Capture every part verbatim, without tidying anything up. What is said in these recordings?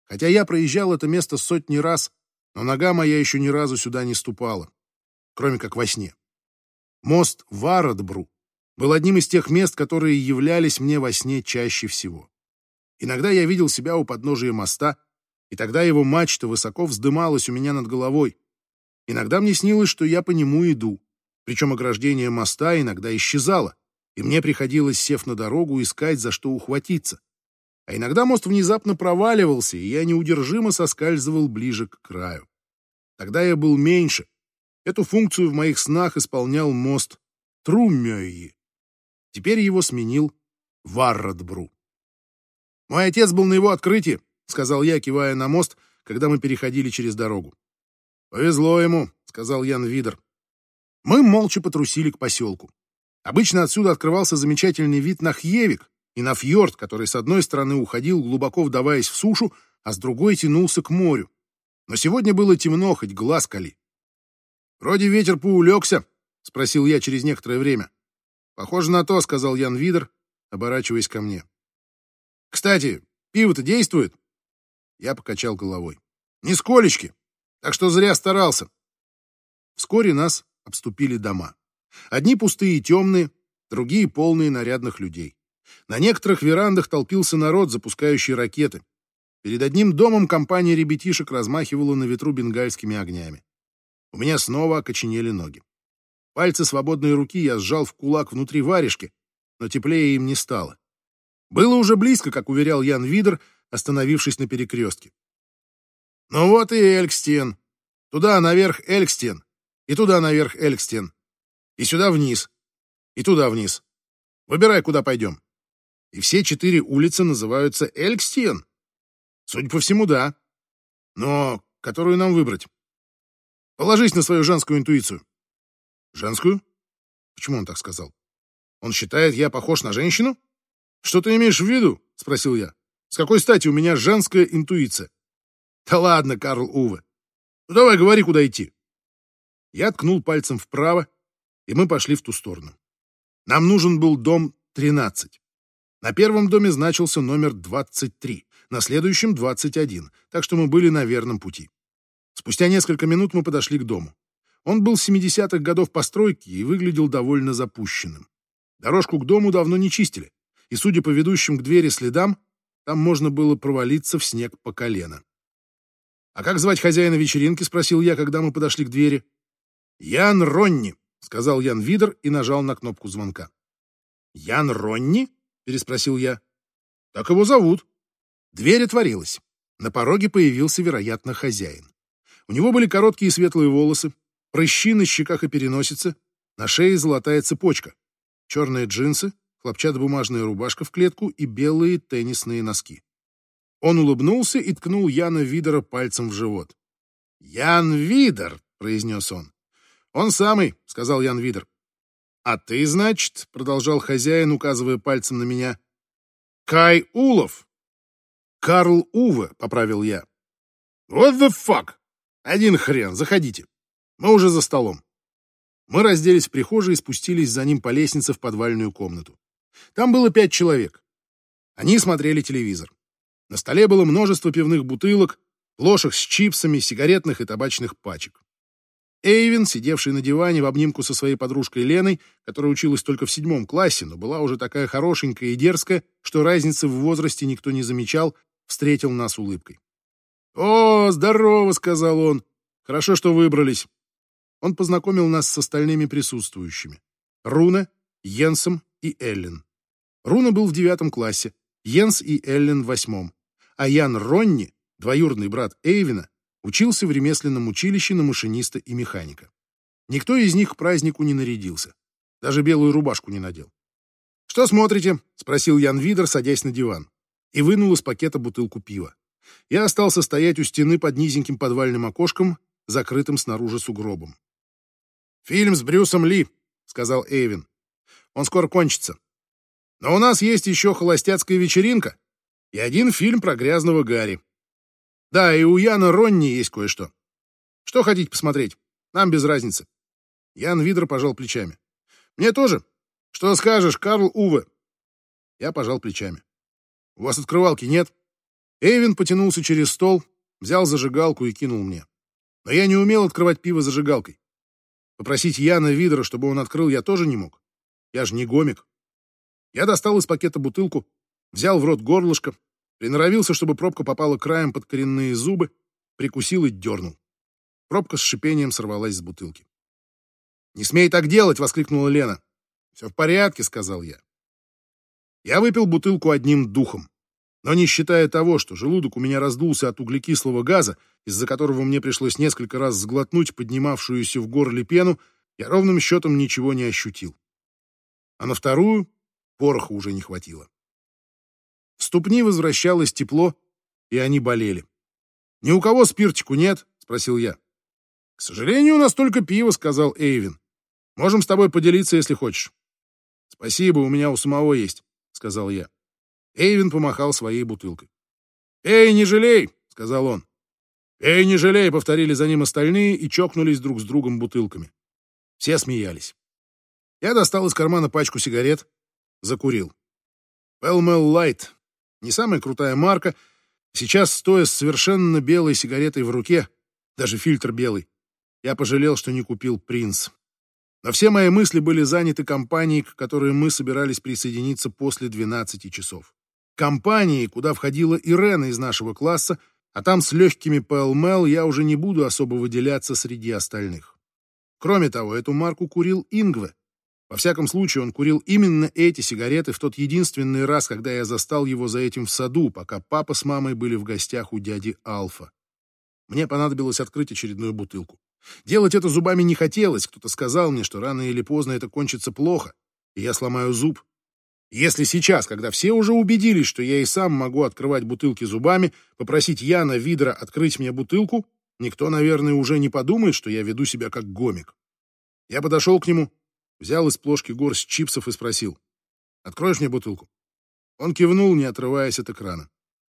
Хотя я проезжал это место сотни раз, но нога моя еще ни разу сюда не ступала, кроме как во сне. Мост Варадбру был одним из тех мест, которые являлись мне во сне чаще всего. Иногда я видел себя у подножия моста, и тогда его мачта высоко вздымалась у меня над головой. Иногда мне снилось, что я по нему иду, причем ограждение моста иногда исчезало, и мне приходилось, сев на дорогу, искать, за что ухватиться. А иногда мост внезапно проваливался, и я неудержимо соскальзывал ближе к краю. Тогда я был меньше. Эту функцию в моих снах исполнял мост Трумёйи. Теперь его сменил Варадбру. «Мой отец был на его открытии», — сказал я, кивая на мост, когда мы переходили через дорогу. «Повезло ему», — сказал Ян Видер. Мы молча потрусили к поселку. Обычно отсюда открывался замечательный вид на Хьевик и на фьорд, который с одной стороны уходил, глубоко вдаваясь в сушу, а с другой тянулся к морю. Но сегодня было темно, хоть глаз кали. «Вроде ветер поулегся?» — спросил я через некоторое время. «Похоже на то», — сказал Ян Видер, оборачиваясь ко мне. «Кстати, пиво-то действует?» Я покачал головой. «Нисколечки, так что зря старался». Вскоре нас обступили дома. Одни пустые и темные, другие полные нарядных людей. На некоторых верандах толпился народ, запускающий ракеты. Перед одним домом компания ребятишек размахивала на ветру бенгальскими огнями. У меня снова окоченели ноги. Пальцы свободной руки я сжал в кулак внутри варежки, но теплее им не стало. Было уже близко, как уверял Ян Видер, остановившись на перекрестке. «Ну вот и Элькстен. Туда наверх Элькстен, и туда наверх Элькстен, и сюда вниз, и туда вниз. Выбирай, куда пойдем». И все четыре улицы называются Элькстен. Судя по всему, да. Но которую нам выбрать? Положись на свою женскую интуицию. Женскую? Почему он так сказал? Он считает, я похож на женщину? Что ты имеешь в виду? Спросил я. С какой стати у меня женская интуиция? Да ладно, Карл Уве. Ну давай, говори, куда идти. Я ткнул пальцем вправо, и мы пошли в ту сторону. Нам нужен был дом тринадцать. На первом доме значился номер двадцать три, на следующем двадцать один, так что мы были на верном пути. Спустя несколько минут мы подошли к дому. Он был семидесятых годов постройки и выглядел довольно запущенным. Дорожку к дому давно не чистили, и, судя по ведущим к двери следам, там можно было провалиться в снег по колено. «А как звать хозяина вечеринки?» — спросил я, когда мы подошли к двери. «Ян Ронни», — сказал Ян Видер и нажал на кнопку звонка. «Ян Ронни?» — переспросил я. «Так его зовут». Дверь отворилась. На пороге появился, вероятно, хозяин. У него были короткие светлые волосы, прыщи на щеках и переносице, на шее золотая цепочка, черные джинсы, хлопчатобумажная рубашка в клетку и белые теннисные носки. Он улыбнулся и ткнул Яна Видера пальцем в живот. «Ян Видер», — произнес он. «Он самый», — сказал Ян Видер. «А ты, значит», — продолжал хозяин, указывая пальцем на меня, — «Кай Улов». «Карл Уве», — поправил я. «What the fuck? Один хрен, заходите. Мы уже за столом». Мы разделись в прихожей и спустились за ним по лестнице в подвальную комнату. Там было пять человек. Они смотрели телевизор. На столе было множество пивных бутылок, плошек с чипсами, сигаретных и табачных пачек. Эйвин, сидевший на диване в обнимку со своей подружкой Леной, которая училась только в седьмом классе, но была уже такая хорошенькая и дерзкая, что разницы в возрасте никто не замечал, встретил нас улыбкой. «О, здорово!» — сказал он. «Хорошо, что выбрались». Он познакомил нас с остальными присутствующими. Руне, Йенсом и Эллен. Руне был в девятом классе, Йенс и Эллен в восьмом, а Ян Ронни, двоюродный брат Эйвина, учился в ремесленном училище на машиниста и механика. Никто из них к празднику не нарядился. Даже белую рубашку не надел. «Что смотрите?» — спросил Ян Видер, садясь на диван, и вынул из пакета бутылку пива. Я остался стоять у стены под низеньким подвальным окошком, закрытым снаружи сугробом. «Фильм с Брюсом Ли», — сказал Эйвин. «Он скоро кончится. Но у нас есть еще холостяцкая вечеринка и один фильм про грязного Гарри. Да, и у Яна Ронни есть кое-что. Что хотите посмотреть? Нам без разницы». Ян Видер пожал плечами. «Мне тоже. Что скажешь, Карл Уве?» Я пожал плечами. «У вас открывалки нет?» Эйвин потянулся через стол, взял зажигалку и кинул мне. Но я не умел открывать пиво зажигалкой. Попросить Яна Видера, чтобы он открыл, я тоже не мог. Я же не гомик. Я достал из пакета бутылку, взял в рот горлышко, приноровился, чтобы пробка попала краем под коренные зубы, прикусил и дернул. Пробка с шипением сорвалась с бутылки. «Не смей так делать!» — воскликнула Лена. «Все в порядке», — сказал я. Я выпил бутылку одним духом. Но не считая того, что желудок у меня раздулся от углекислого газа, из-за которого мне пришлось несколько раз сглотнуть поднимавшуюся в горле пену, я ровным счетом ничего не ощутил. А на вторую пороха уже не хватило. В ступни возвращалось тепло, и они болели. «Ни у кого спиртику нет?» — спросил я. «К сожалению, у нас только пиво», — сказал Эйвин. «Можем с тобой поделиться, если хочешь». «Спасибо, у меня у самого есть», — сказал я. Эйвин помахал своей бутылкой. «Эй, не жалей!» — сказал он. «Эй, не жалей!» — повторили за ним остальные и чокнулись друг с другом бутылками. Все смеялись. Я достал из кармана пачку сигарет, закурил. Pall Mall Light. Не самая крутая марка. Сейчас, стоя с совершенно белой сигаретой в руке, даже фильтр белый, я пожалел, что не купил Принц. Но все мои мысли были заняты компанией, к которой мы собирались присоединиться после двенадцати часов. Компанией, куда входила Ирена из нашего класса, а там с легкими Pall Mall я уже не буду особо выделяться среди остальных. Кроме того, эту марку курил Ингве. Во всяком случае, он курил именно эти сигареты в тот единственный раз, когда я застал его за этим в саду, пока папа с мамой были в гостях у дяди Алфа. Мне понадобилось открыть очередную бутылку. Делать это зубами не хотелось. Кто-то сказал мне, что рано или поздно это кончится плохо, и я сломаю зуб. Если сейчас, когда все уже убедились, что я и сам могу открывать бутылки зубами, попросить Яна Видера открыть мне бутылку, никто, наверное, уже не подумает, что я веду себя как гомик. Я подошел к нему, взял из плошки горсть чипсов и спросил: «Откроешь мне бутылку?» Он кивнул, не отрываясь от экрана.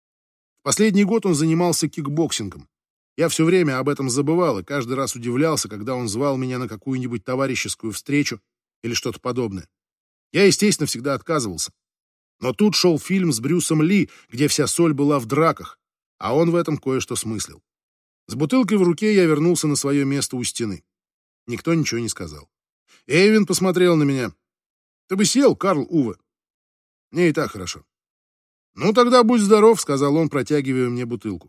В последний год он занимался кикбоксингом. Я все время об этом забывал и каждый раз удивлялся, когда он звал меня на какую-нибудь товарищескую встречу или что-то подобное. Я, естественно, всегда отказывался. Но тут шел фильм с Брюсом Ли, где вся соль была в драках, а он в этом кое-что смыслил. С бутылкой в руке я вернулся на свое место у стены. Никто ничего не сказал. Эйвин посмотрел на меня. «Ты бы сел, Карл Уве». «Мне и так хорошо». «Ну, тогда будь здоров», — сказал он, протягивая мне бутылку.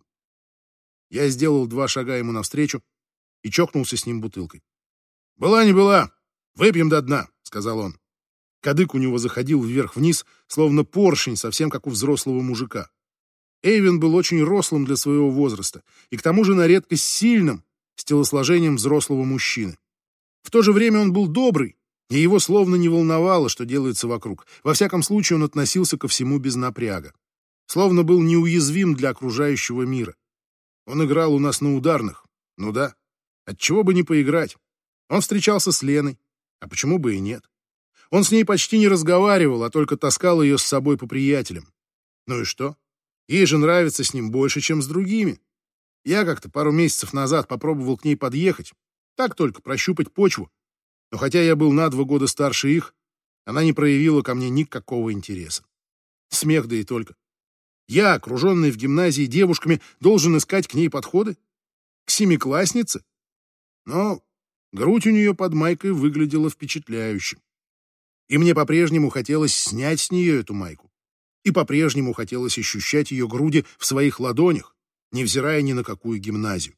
Я сделал два шага ему навстречу и чокнулся с ним бутылкой. «Была не была. Выпьем до дна», — сказал он. Кадык у него заходил вверх-вниз, словно поршень, совсем как у взрослого мужика. Эйвин был очень рослым для своего возраста и к тому же на редкость сильным, с телосложением взрослого мужчины. В то же время он был добрый, и его словно не волновало, что делается вокруг. Во всяком случае, он относился ко всему без напряга. Словно был неуязвим для окружающего мира. Он играл у нас на ударных. Ну да, отчего бы не поиграть. Он встречался с Леной, а почему бы и нет. Он с ней почти не разговаривал, а только таскал ее с собой по приятелям. Ну и что? Ей же нравится с ним больше, чем с другими. Я как-то пару месяцев назад попробовал к ней подъехать, так только прощупать почву. Но хотя я был на два года старше их, она не проявила ко мне никакого интереса. Смех да и только. Я, окруженный в гимназии девушками, должен искать к ней подходы? К семикласснице? Но грудь у нее под майкой выглядела впечатляюще. И мне по-прежнему хотелось снять с нее эту майку. И по-прежнему хотелось ощущать ее груди в своих ладонях, невзирая ни на какую гимназию.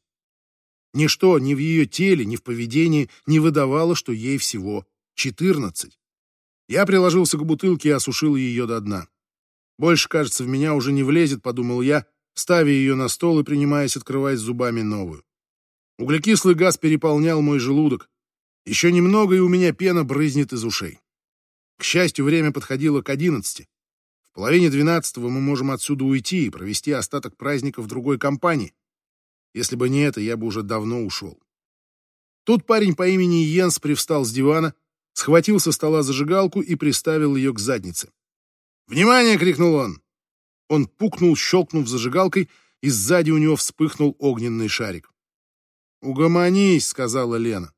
Ничто ни в ее теле, ни в поведении не выдавало, что ей всего четырнадцать. Я приложился к бутылке и осушил ее до дна. Больше, кажется, в меня уже не влезет, подумал я, ставя ее на стол и принимаясь открывать зубами новую. Углекислый газ переполнял мой желудок. Еще немного, и у меня пена брызнет из ушей. К счастью, время подходило к одиннадцати. В половине двенадцатого мы можем отсюда уйти и провести остаток праздника в другой компании. Если бы не это, я бы уже давно ушел. Тут парень по имени Йенс привстал с дивана, схватил со стола зажигалку и приставил ее к заднице. «Внимание!» — крикнул он. Он пукнул, щелкнув зажигалкой, и сзади у него вспыхнул огненный шарик. «Угомонись!» — сказала Лена.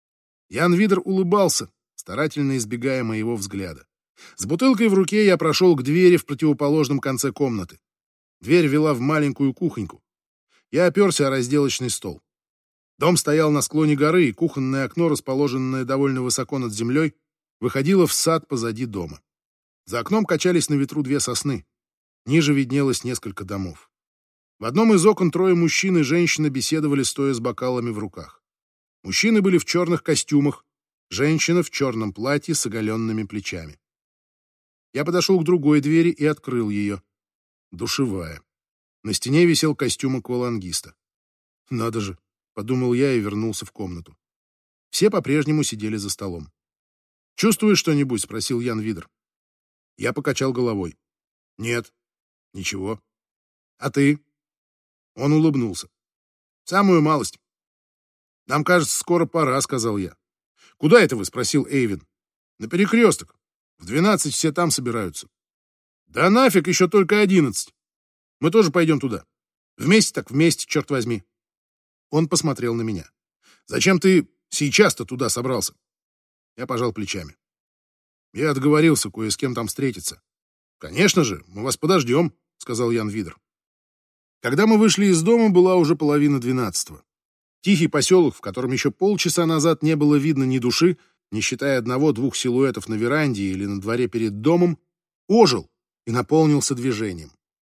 Ян Видер улыбался, старательно избегая моего взгляда. С бутылкой в руке я прошел к двери в противоположном конце комнаты. Дверь вела в маленькую кухоньку. Я оперся о разделочный стол. Дом стоял на склоне горы, и кухонное окно, расположенное довольно высоко над землей, выходило в сад позади дома. За окном качались на ветру две сосны. Ниже виднелось несколько домов. В одном из окон трое мужчин и женщина беседовали, стоя с бокалами в руках. Мужчины были в черных костюмах, женщина в черном платье с оголенными плечами. Я подошел к другой двери и открыл ее. Душевая. На стене висел костюм аквалангиста. «Надо же», — подумал я и вернулся в комнату. Все по-прежнему сидели за столом. «Чувствуешь что-нибудь?» — спросил Ян Видер. Я покачал головой. «Нет, ничего. А ты?» Он улыбнулся. «Самую малость. Нам кажется, скоро пора», — сказал я. «Куда это вы?» — спросил Эйвин. «На перекресток. В двенадцать все там собираются». «Да нафиг, еще только одиннадцать. Мы тоже пойдем туда. Вместе так вместе, черт возьми». Он посмотрел на меня. «Зачем ты сейчас-то туда собрался?» Я пожал плечами. «Я отговорился кое с кем там встретиться». «Конечно же, мы вас подождем», — сказал Ян Видер. Когда мы вышли из дома, была уже половина двенадцатого. Тихий поселок, в котором еще полчаса назад не было видно ни души, не считая одного-двух силуэтов на веранде или на дворе перед домом, ожил и наполнился движением.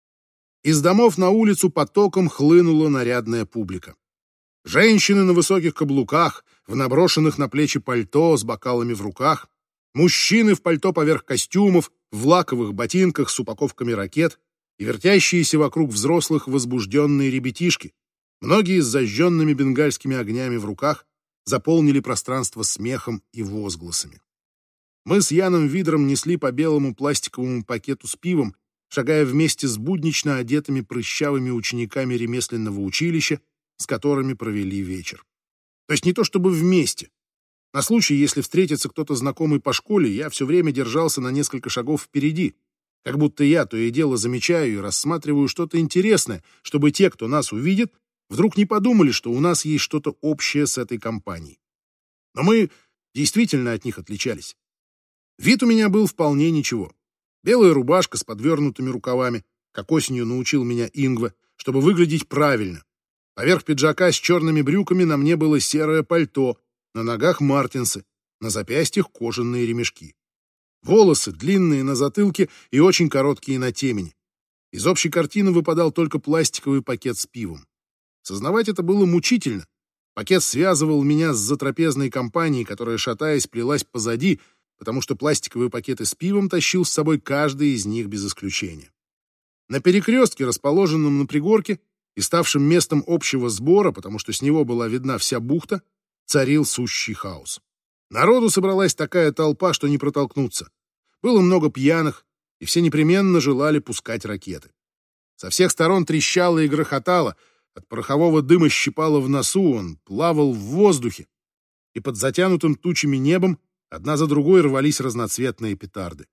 Из домов на улицу потоком хлынула нарядная публика. Женщины на высоких каблуках, в наброшенных на плечи пальто с бокалами в руках, мужчины в пальто поверх костюмов, в лаковых ботинках с упаковками ракет и вертящиеся вокруг взрослых возбужденные ребятишки, многие с зажженными бенгальскими огнями в руках, заполнили пространство смехом и возгласами. Мы с Яном Видером несли по белому пластиковому пакету с пивом, шагая вместе с буднично одетыми прыщавыми учениками ремесленного училища, с которыми провели вечер. То есть не то чтобы вместе. На случай, если встретится кто-то знакомый по школе, я все время держался на несколько шагов впереди, как будто я то и дело замечаю и рассматриваю что-то интересное, чтобы те, кто нас увидит, вдруг не подумали, что у нас есть что-то общее с этой компанией. Но мы действительно от них отличались. Вид у меня был вполне ничего. Белая рубашка с подвернутыми рукавами, как осенью научил меня Ингва, чтобы выглядеть правильно. Поверх пиджака с черными брюками на мне было серое пальто, на ногах мартинсы, на запястьях кожаные ремешки. Волосы длинные на затылке и очень короткие на темени. Из общей картины выпадал только пластиковый пакет с пивом. Сознавать это было мучительно. Пакет связывал меня с затрапезной компанией, которая, шатаясь, плелась позади, потому что пластиковые пакеты с пивом тащил с собой каждый из них без исключения. На перекрестке, расположенном на пригорке и ставшем местом общего сбора, потому что с него была видна вся бухта, царил сущий хаос. Народу собралась такая толпа, что не протолкнуться. Было много пьяных, и все непременно желали пускать ракеты. Со всех сторон трещало и грохотало, от порохового дыма щипало в носу, он плавал в воздухе, и под затянутым тучами небом одна за другой рвались разноцветные петарды.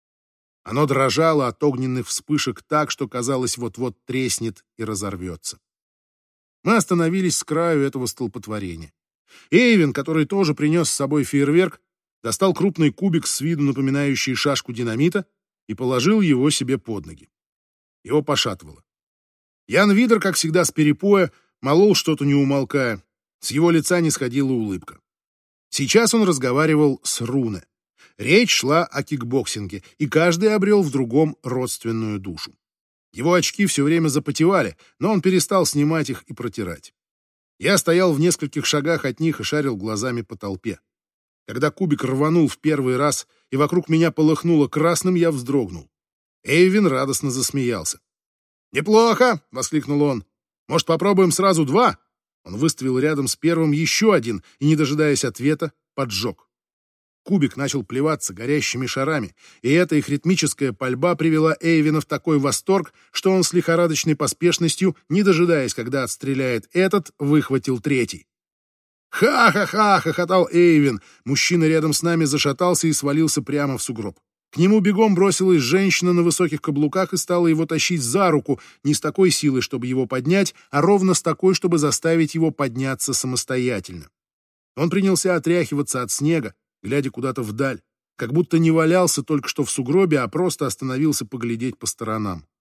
Оно дрожало от огненных вспышек так, что казалось, вот-вот треснет и разорвется. Мы остановились с краю этого столпотворения. Эйвин, который тоже принес с собой фейерверк, достал крупный кубик с виду напоминающий шашку динамита и положил его себе под ноги. Его пошатывало. Ян Видер, как всегда с перепоя, молол что-то не умолкая. С его лица не сходила улыбка. Сейчас он разговаривал с Руне. Речь шла о кикбоксинге, и каждый обрел в другом родственную душу. Его очки все время запотевали, но он перестал снимать их и протирать. Я стоял в нескольких шагах от них и шарил глазами по толпе. Когда кубик рванул в первый раз, и вокруг меня полыхнуло красным, я вздрогнул. Эйвин радостно засмеялся. «Неплохо!» — воскликнул он. «Может, попробуем сразу два?» Он выставил рядом с первым еще один и, не дожидаясь ответа, поджег. Кубик начал плеваться горящими шарами, и эта их ритмическая пальба привела Эйвина в такой восторг, что он с лихорадочной поспешностью, не дожидаясь, когда отстреляет этот, выхватил третий. «Ха-ха-ха!» — хохотал Эйвин. Мужчина рядом с нами зашатался и свалился прямо в сугроб. К нему бегом бросилась женщина на высоких каблуках и стала его тащить за руку, не с такой силой, чтобы его поднять, а ровно с такой, чтобы заставить его подняться самостоятельно. Он принялся отряхиваться от снега, глядя куда-то вдаль, как будто не валялся только что в сугробе, а просто остановился поглядеть по сторонам.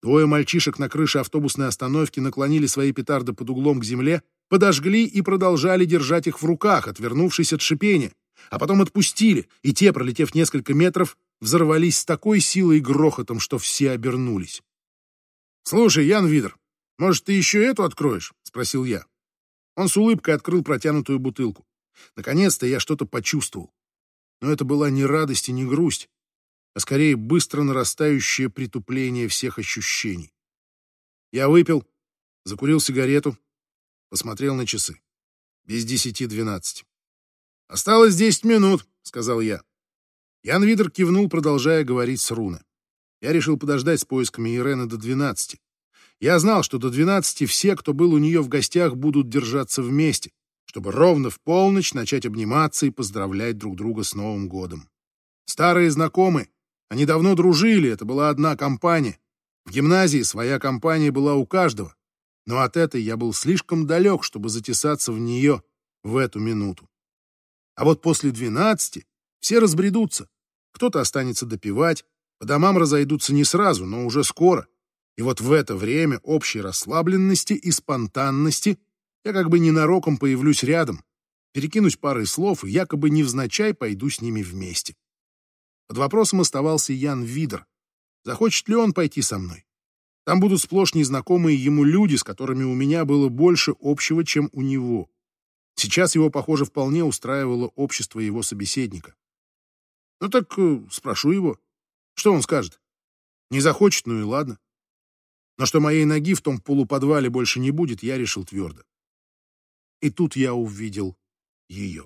Двое мальчишек на крыше автобусной остановки наклонили свои петарды под углом к земле, подожгли и продолжали держать их в руках, отвернувшись от шипения, а потом отпустили, и те, пролетев несколько метров, взорвались с такой силой и грохотом, что все обернулись. «Слушай, Ян Видер, может, ты еще эту откроешь?» — спросил я. Он с улыбкой открыл протянутую бутылку. Наконец-то я что-то почувствовал. Но это была не радость и не грусть, а скорее быстро нарастающее притупление всех ощущений. Я выпил, закурил сигарету, посмотрел на часы. Без десяти двенадцать. «Осталось десять минут», — сказал я. Ян Видер кивнул, продолжая говорить с Руне. Я решил подождать с поисками Ирены до двенадцати. Я знал, что до двенадцати все, кто был у нее в гостях, будут держаться вместе, чтобы ровно в полночь начать обниматься и поздравлять друг друга с Новым годом. Старые знакомые, они давно дружили, это была одна компания. В гимназии своя компания была у каждого, но от этой я был слишком далек, чтобы затесаться в нее в эту минуту. А вот после двенадцати все разбредутся. Кто-то останется допивать, по домам разойдутся не сразу, но уже скоро. И вот в это время общей расслабленности и спонтанности я как бы ненароком появлюсь рядом, перекинусь парой слов и якобы невзначай пойду с ними вместе. Под вопросом оставался Ян Видер. Захочет ли он пойти со мной? Там будут сплошь незнакомые ему люди, с которыми у меня было больше общего, чем у него. Сейчас его, похоже, вполне устраивало общество его собеседника. Ну так э, спрошу его. Что он скажет? Не захочет, ну и ладно. Но что моей ноги в том полуподвале больше не будет, я решил твердо. И тут я увидел ее.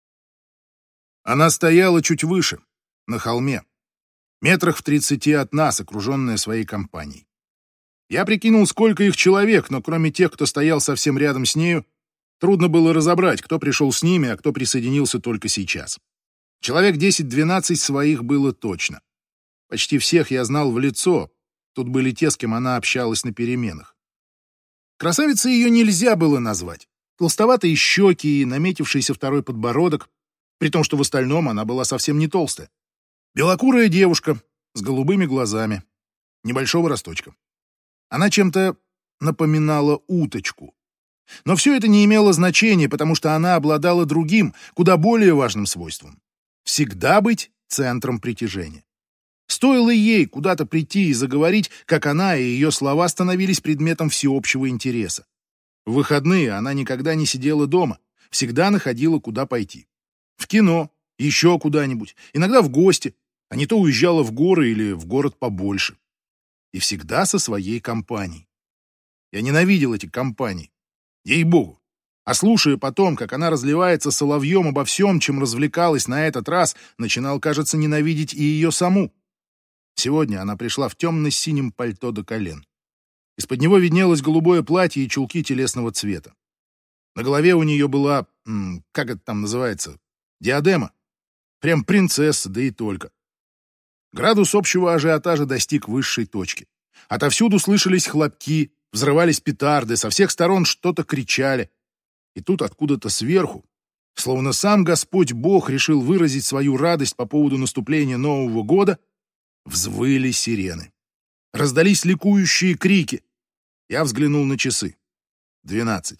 Она стояла чуть выше, на холме, метрах в тридцати от нас, окруженная своей компанией. Я прикинул, сколько их человек, но кроме тех, кто стоял совсем рядом с нею, трудно было разобрать, кто пришел с ними, а кто присоединился только сейчас. Человек десять-двенадцать своих было точно. Почти всех я знал в лицо, тут были те, с кем она общалась на переменах. Красавицей ее нельзя было назвать. Толстоватые щеки и наметившийся второй подбородок, при том, что в остальном она была совсем не толстая. Белокурая девушка с голубыми глазами, небольшого росточка. Она чем-то напоминала уточку. Но все это не имело значения, потому что она обладала другим, куда более важным свойством — всегда быть центром притяжения. Стоило ей куда-то прийти и заговорить, как она и ее слова становились предметом всеобщего интереса. В выходные она никогда не сидела дома, всегда находила, куда пойти. В кино, еще куда-нибудь, иногда в гости, а не то уезжала в горы или в город побольше. И всегда со своей компанией. Я ненавидел эти компании. Ей-богу. А слушая потом, как она разливается соловьем обо всем, чем развлекалась на этот раз, начинал, кажется, ненавидеть и ее саму. Сегодня она пришла в темно-синем пальто до колен. Из-под него виднелось голубое платье и чулки телесного цвета. На голове у нее была, м, как это там называется, диадема. Прям принцесса, да и только. Градус общего ажиотажа достиг высшей точки. Отовсюду слышались хлопки, взрывались петарды, со всех сторон что-то кричали. И тут откуда-то сверху, словно сам Господь Бог решил выразить свою радость по поводу наступления Нового года, взвыли сирены. Раздались ликующие крики. Я взглянул на часы. Двенадцать.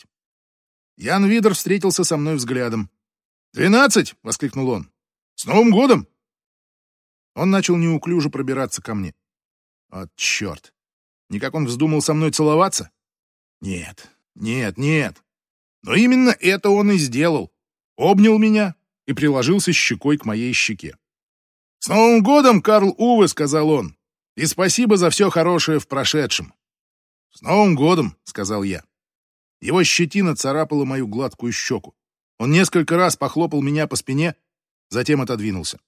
Ян Видер встретился со мной взглядом. «Двенадцать!» — воскликнул он. «С Новым годом!» Он начал неуклюже пробираться ко мне. От черт! Никак он вздумал со мной целоваться? Нет, нет, нет. Но именно это он и сделал. Обнял меня и приложился щекой к моей щеке. «С Новым годом, Карл Уве!» — сказал он. «И спасибо за все хорошее в прошедшем». «С Новым годом!» — сказал я. Его щетина царапала мою гладкую щеку. Он несколько раз похлопал меня по спине, затем отодвинулся.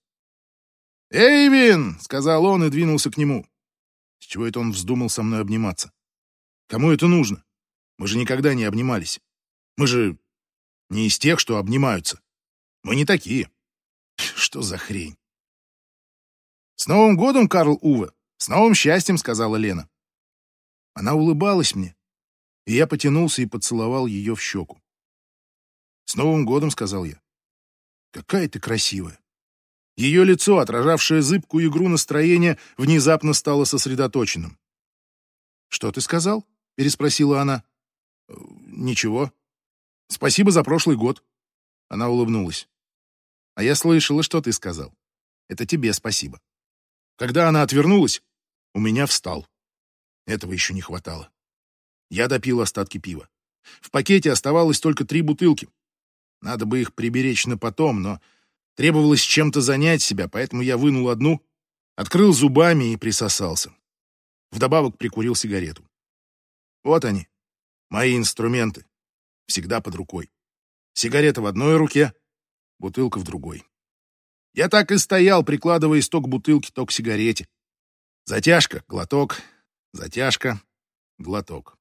«Эйвин!» — сказал он и двинулся к нему. С чего это он вздумал со мной обниматься? Кому это нужно? Мы же никогда не обнимались. Мы же не из тех, что обнимаются. Мы не такие. Что за хрень? «С Новым годом, Карл Уве! С новым счастьем!» — сказала Лена. Она улыбалась мне, и я потянулся и поцеловал ее в щеку. «С Новым годом!» — сказал я. «Какая ты красивая!» Ее лицо, отражавшее зыбкую игру настроения, внезапно стало сосредоточенным. «Что ты сказал?» — переспросила она. «Э, «Ничего. Спасибо за прошлый год». Она улыбнулась. «А я слышала, что ты сказал. Это тебе спасибо». Когда она отвернулась, у меня встал. Этого еще не хватало. Я допил остатки пива. В пакете оставалось только три бутылки. Надо бы их приберечь на потом, но требовалось чем-то занять себя, поэтому я вынул одну, открыл зубами и присосался. Вдобавок прикурил сигарету. Вот они, мои инструменты, всегда под рукой. Сигарета в одной руке, бутылка в другой. Я так и стоял, прикладываясь то к бутылке, то к сигарете. Затяжка, глоток, затяжка, глоток.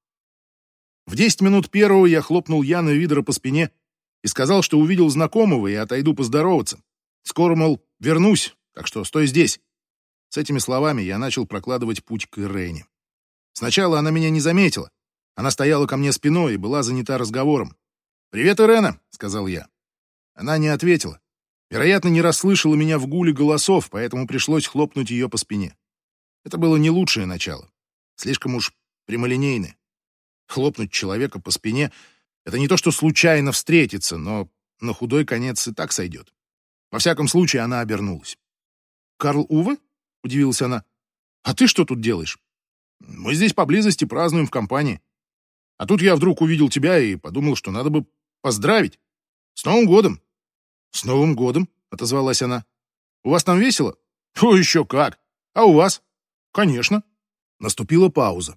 В десять минут первого я хлопнул Яна Видера по спине и сказал, что увидел знакомого и отойду поздороваться. Скоро, мол, вернусь, так что стой здесь. С этими словами я начал прокладывать путь к Ирене. Сначала она меня не заметила. Она стояла ко мне спиной и была занята разговором. «Привет, Ирена», — сказал я. Она не ответила. Вероятно, не расслышала меня в гуле голосов, поэтому пришлось хлопнуть ее по спине. Это было не лучшее начало. Слишком уж прямолинейное. Хлопнуть человека по спине — это не то, что случайно встретиться, но на худой конец и так сойдет. Во всяком случае, она обернулась. «Карл Уве?» — удивилась она. «А ты что тут делаешь?» «Мы здесь поблизости празднуем в компании. А тут я вдруг увидел тебя и подумал, что надо бы поздравить. С Новым годом!» «С Новым годом!» — отозвалась она. «У вас там весело?» «О, еще как! А у вас?» «Конечно!» Наступила пауза.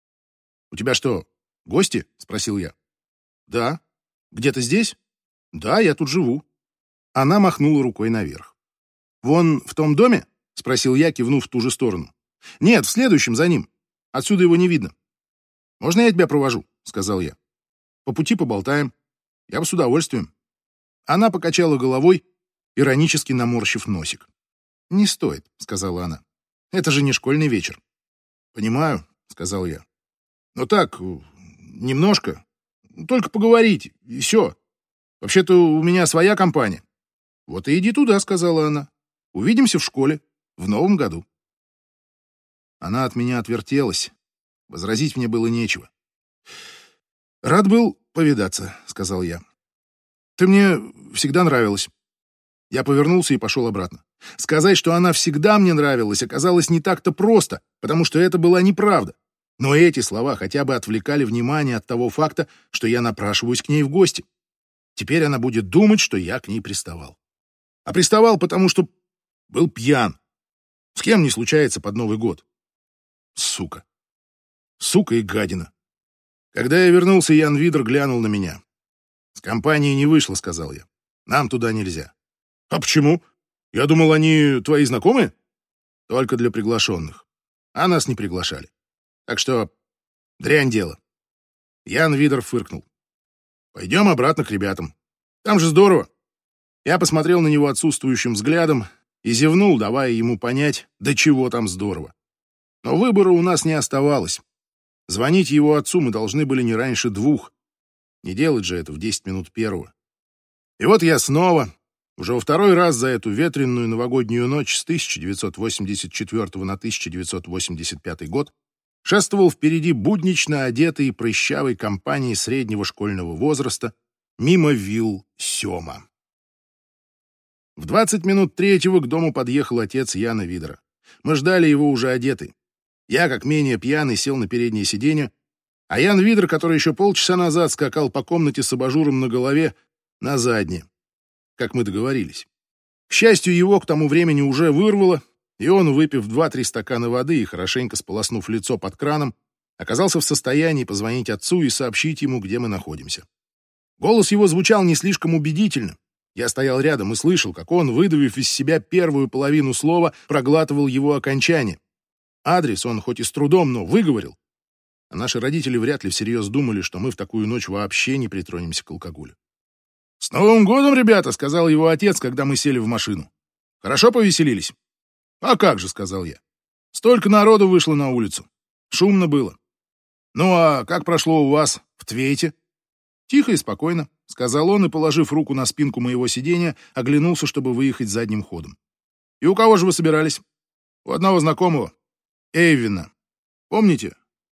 «У тебя что, гости?» — спросил я. «Да. Где-то здесь?» «Да, я тут живу». Она махнула рукой наверх. «Вон в том доме?» — спросил я, кивнув в ту же сторону. «Нет, в следующем за ним. Отсюда его не видно». «Можно я тебя провожу?» — сказал я. «По пути поболтаем. Я бы с удовольствием». Она покачала головой, иронически наморщив носик. «Не стоит», — сказала она. «Это же не школьный вечер». «Понимаю», — сказал я. «Но так, немножко. Только поговорить, и все. Вообще-то у меня своя компания». «Вот и иди туда», — сказала она. «Увидимся в школе в новом году». Она от меня отвертелась. Возразить мне было нечего. «Рад был повидаться», — сказал я. «Ты мне всегда нравилась». Я повернулся и пошел обратно. Сказать, что она всегда мне нравилась, оказалось не так-то просто, потому что это была неправда. Но эти слова хотя бы отвлекали внимание от того факта, что я напрашиваюсь к ней в гости. Теперь она будет думать, что я к ней приставал. А приставал, потому что был пьян. С кем не случается под Новый год? Сука. Сука и гадина. Когда я вернулся, Ян Видер глянул на меня. «С компанией не вышло», — сказал я. «Нам туда нельзя». «А почему? Я думал, они твои знакомые?» «Только для приглашенных. А нас не приглашали. Так что дрянь дело». Ян Видер фыркнул. «Пойдем обратно к ребятам. Там же здорово». Я посмотрел на него отсутствующим взглядом и зевнул, давая ему понять, до чего там здорово. Но выбора у нас не оставалось. Звонить его отцу мы должны были не раньше двух. Не делать же это в десять минут первого. И вот я снова, уже во второй раз за эту ветреную новогоднюю ночь с тысяча девятьсот восемьдесят четвёртого на тысяча девятьсот восемьдесят пятый год, шествовал впереди буднично одетой и прыщавой компании среднего школьного возраста мимо вилл Сёма. В двадцать минут третьего к дому подъехал отец Яна Видера. Мы ждали его уже одетый. Я, как менее пьяный, сел на переднее сиденье, а Ян Видер, который еще полчаса назад скакал по комнате с абажуром на голове, на заднее, как мы договорились. К счастью, его к тому времени уже вырвало, и он, выпив два-три стакана воды и хорошенько сполоснув лицо под краном, оказался в состоянии позвонить отцу и сообщить ему, где мы находимся. Голос его звучал не слишком убедительно. Я стоял рядом и слышал, как он, выдавив из себя первую половину слова, проглатывал его окончание. Адрес он хоть и с трудом, но выговорил. А наши родители вряд ли всерьез думали, что мы в такую ночь вообще не притронемся к алкоголю. «С Новым годом, ребята!» — сказал его отец, когда мы сели в машину. «Хорошо повеселились?» «А как же!» — сказал я. «Столько народу вышло на улицу. Шумно было. Ну а как прошло у вас в Твейте?» «Тихо и спокойно», — сказал он и, положив руку на спинку моего сиденья, оглянулся, чтобы выехать задним ходом. «И у кого же вы собирались?» «У одного знакомого. Эйвина. Помните?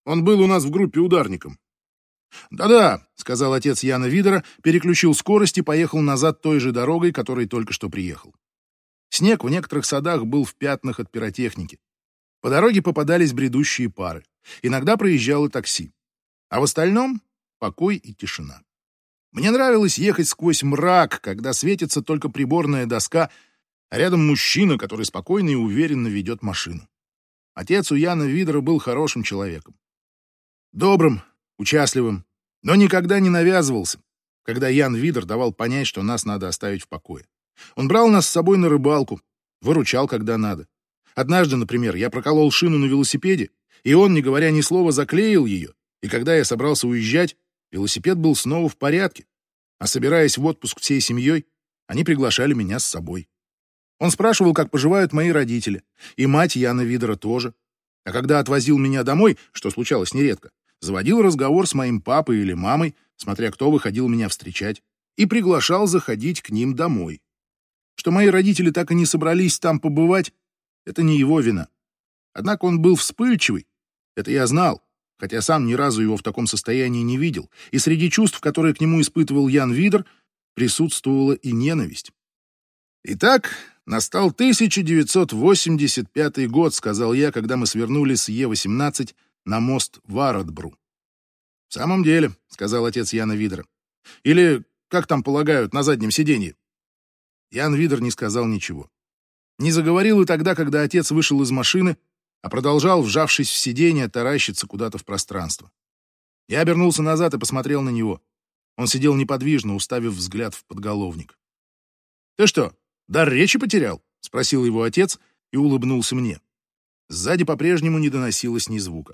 Он был у нас в группе ударником. «Да-да», — сказал отец Яна Видера, переключил скорость и поехал назад той же дорогой, которой только что приехал. Снег в некоторых садах был в пятнах от пиротехники. По дороге попадались бредущие пары. Иногда проезжало такси. А в остальном — покой и тишина. Мне нравилось ехать сквозь мрак, когда светится только приборная доска, а рядом мужчина, который спокойно и уверенно ведет машину. Отец у Яна Видера был хорошим человеком. Добрым, участливым, но никогда не навязывался, когда Ян Видер давал понять, что нас надо оставить в покое. Он брал нас с собой на рыбалку, выручал, когда надо. Однажды, например, я проколол шину на велосипеде, и он, не говоря ни слова, заклеил ее, и когда я собрался уезжать, велосипед был снова в порядке, а собираясь в отпуск всей семьей, они приглашали меня с собой. Он спрашивал, как поживают мои родители, и мать Яна Видера тоже. А когда отвозил меня домой, что случалось нередко, заводил разговор с моим папой или мамой, смотря кто выходил меня встречать, и приглашал заходить к ним домой. Что мои родители так и не собрались там побывать, это не его вина. Однако он был вспыльчивый, это я знал, хотя сам ни разу его в таком состоянии не видел, и среди чувств, которые к нему испытывал Ян Видер, присутствовала и ненависть. «Итак, настал тысяча девятьсот восемьдесят пятый год», — сказал я, когда мы свернули с Е восемнадцать на мост Варадбру. «В самом деле», — сказал отец Яна Видера. «Или, как там полагают, на заднем сиденье». Ян Видер не сказал ничего. Не заговорил и тогда, когда отец вышел из машины, а продолжал, вжавшись в сиденье, таращиться куда-то в пространство. Я обернулся назад и посмотрел на него. Он сидел неподвижно, уставив взгляд в подголовник. «Ты что, дар речи потерял?» — спросил его отец и улыбнулся мне. Сзади по-прежнему не доносилось ни звука.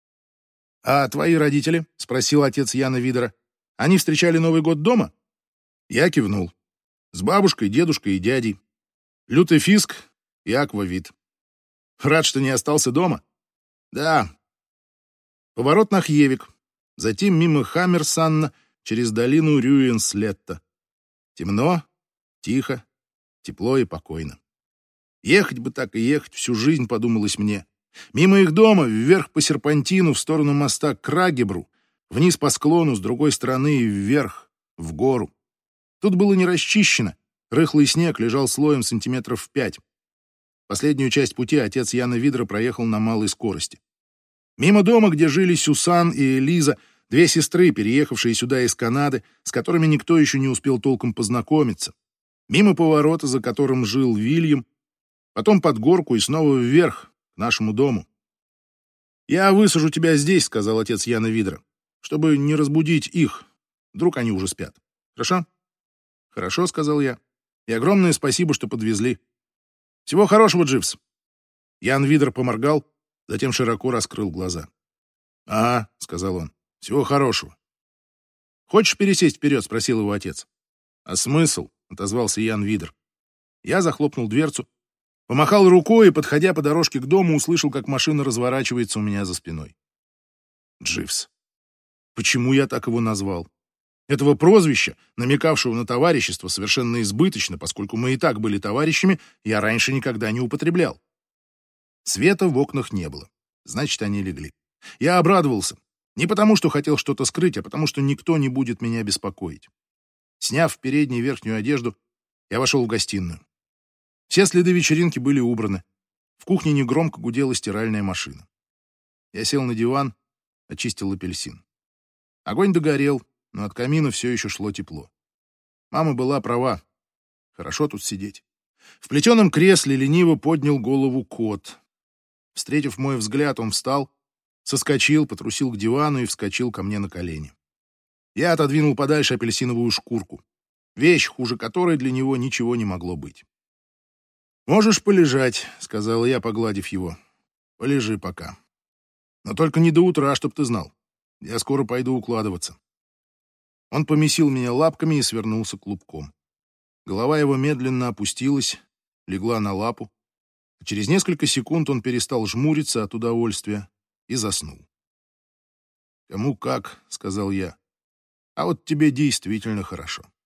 «А твои родители?» — спросил отец Яна Видера. «Они встречали Новый год дома?» Я кивнул. «С бабушкой, дедушкой и дядей. Лютый Фиск и Аквавит. Рад, что не остался дома?» «Да». Поворот на Хьевик. Затем мимо Хаммерсанна через долину Рюенслетта. Темно, тихо, тепло и покойно. Ехать бы так и ехать всю жизнь, подумалось мне. Мимо их дома, вверх по серпантину, в сторону моста Крагебру, вниз по склону, с другой стороны и вверх, в гору. Тут было не расчищено, рыхлый снег лежал слоем сантиметров в пять. Последнюю часть пути отец Яна Видера проехал на малой скорости. Мимо дома, где жили Сюсан и Элиза, две сестры, переехавшие сюда из Канады, с которыми никто еще не успел толком познакомиться. Мимо поворота, за которым жил Вильям, потом под горку и снова вверх, к нашему дому. «Я высажу тебя здесь», — сказал отец Яна Видера, «чтобы не разбудить их. Вдруг они уже спят. Хорошо?» «Хорошо», — сказал я. «И огромное спасибо, что подвезли. Всего хорошего, Дживс». Ян Видер поморгал, затем широко раскрыл глаза. «Ага», — сказал он, — «всего хорошего». «Хочешь пересесть вперед?» — спросил его отец. «А смысл?» — отозвался Ян Видер. Я захлопнул дверцу, помахал рукой и, подходя по дорожке к дому, услышал, как машина разворачивается у меня за спиной. Дживс. Почему я так его назвал? Этого прозвища, намекавшего на товарищество, совершенно избыточно, поскольку мы и так были товарищами, я раньше никогда не употреблял. Света в окнах не было. Значит, они легли. Я обрадовался. Не потому, что хотел что-то скрыть, а потому, что никто не будет меня беспокоить. Сняв в передней верхнюю одежду, я вошел в гостиную. Все следы вечеринки были убраны. В кухне негромко гудела стиральная машина. Я сел на диван, очистил апельсин. Огонь догорел, но от камина все еще шло тепло. Мама была права. Хорошо тут сидеть. В плетеном кресле лениво поднял голову кот. Встретив мой взгляд, он встал, соскочил, потрусил к дивану и вскочил ко мне на колени. Я отодвинул подальше апельсиновую шкурку, вещь, хуже которой для него ничего не могло быть. «Можешь полежать», — сказал я, погладив его. «Полежи пока. Но только не до утра, чтоб ты знал. Я скоро пойду укладываться». Он помесил меня лапками и свернулся клубком. Голова его медленно опустилась, легла на лапу. А через несколько секунд он перестал жмуриться от удовольствия и заснул. «Кому как», — сказал я. «А вот тебе действительно хорошо».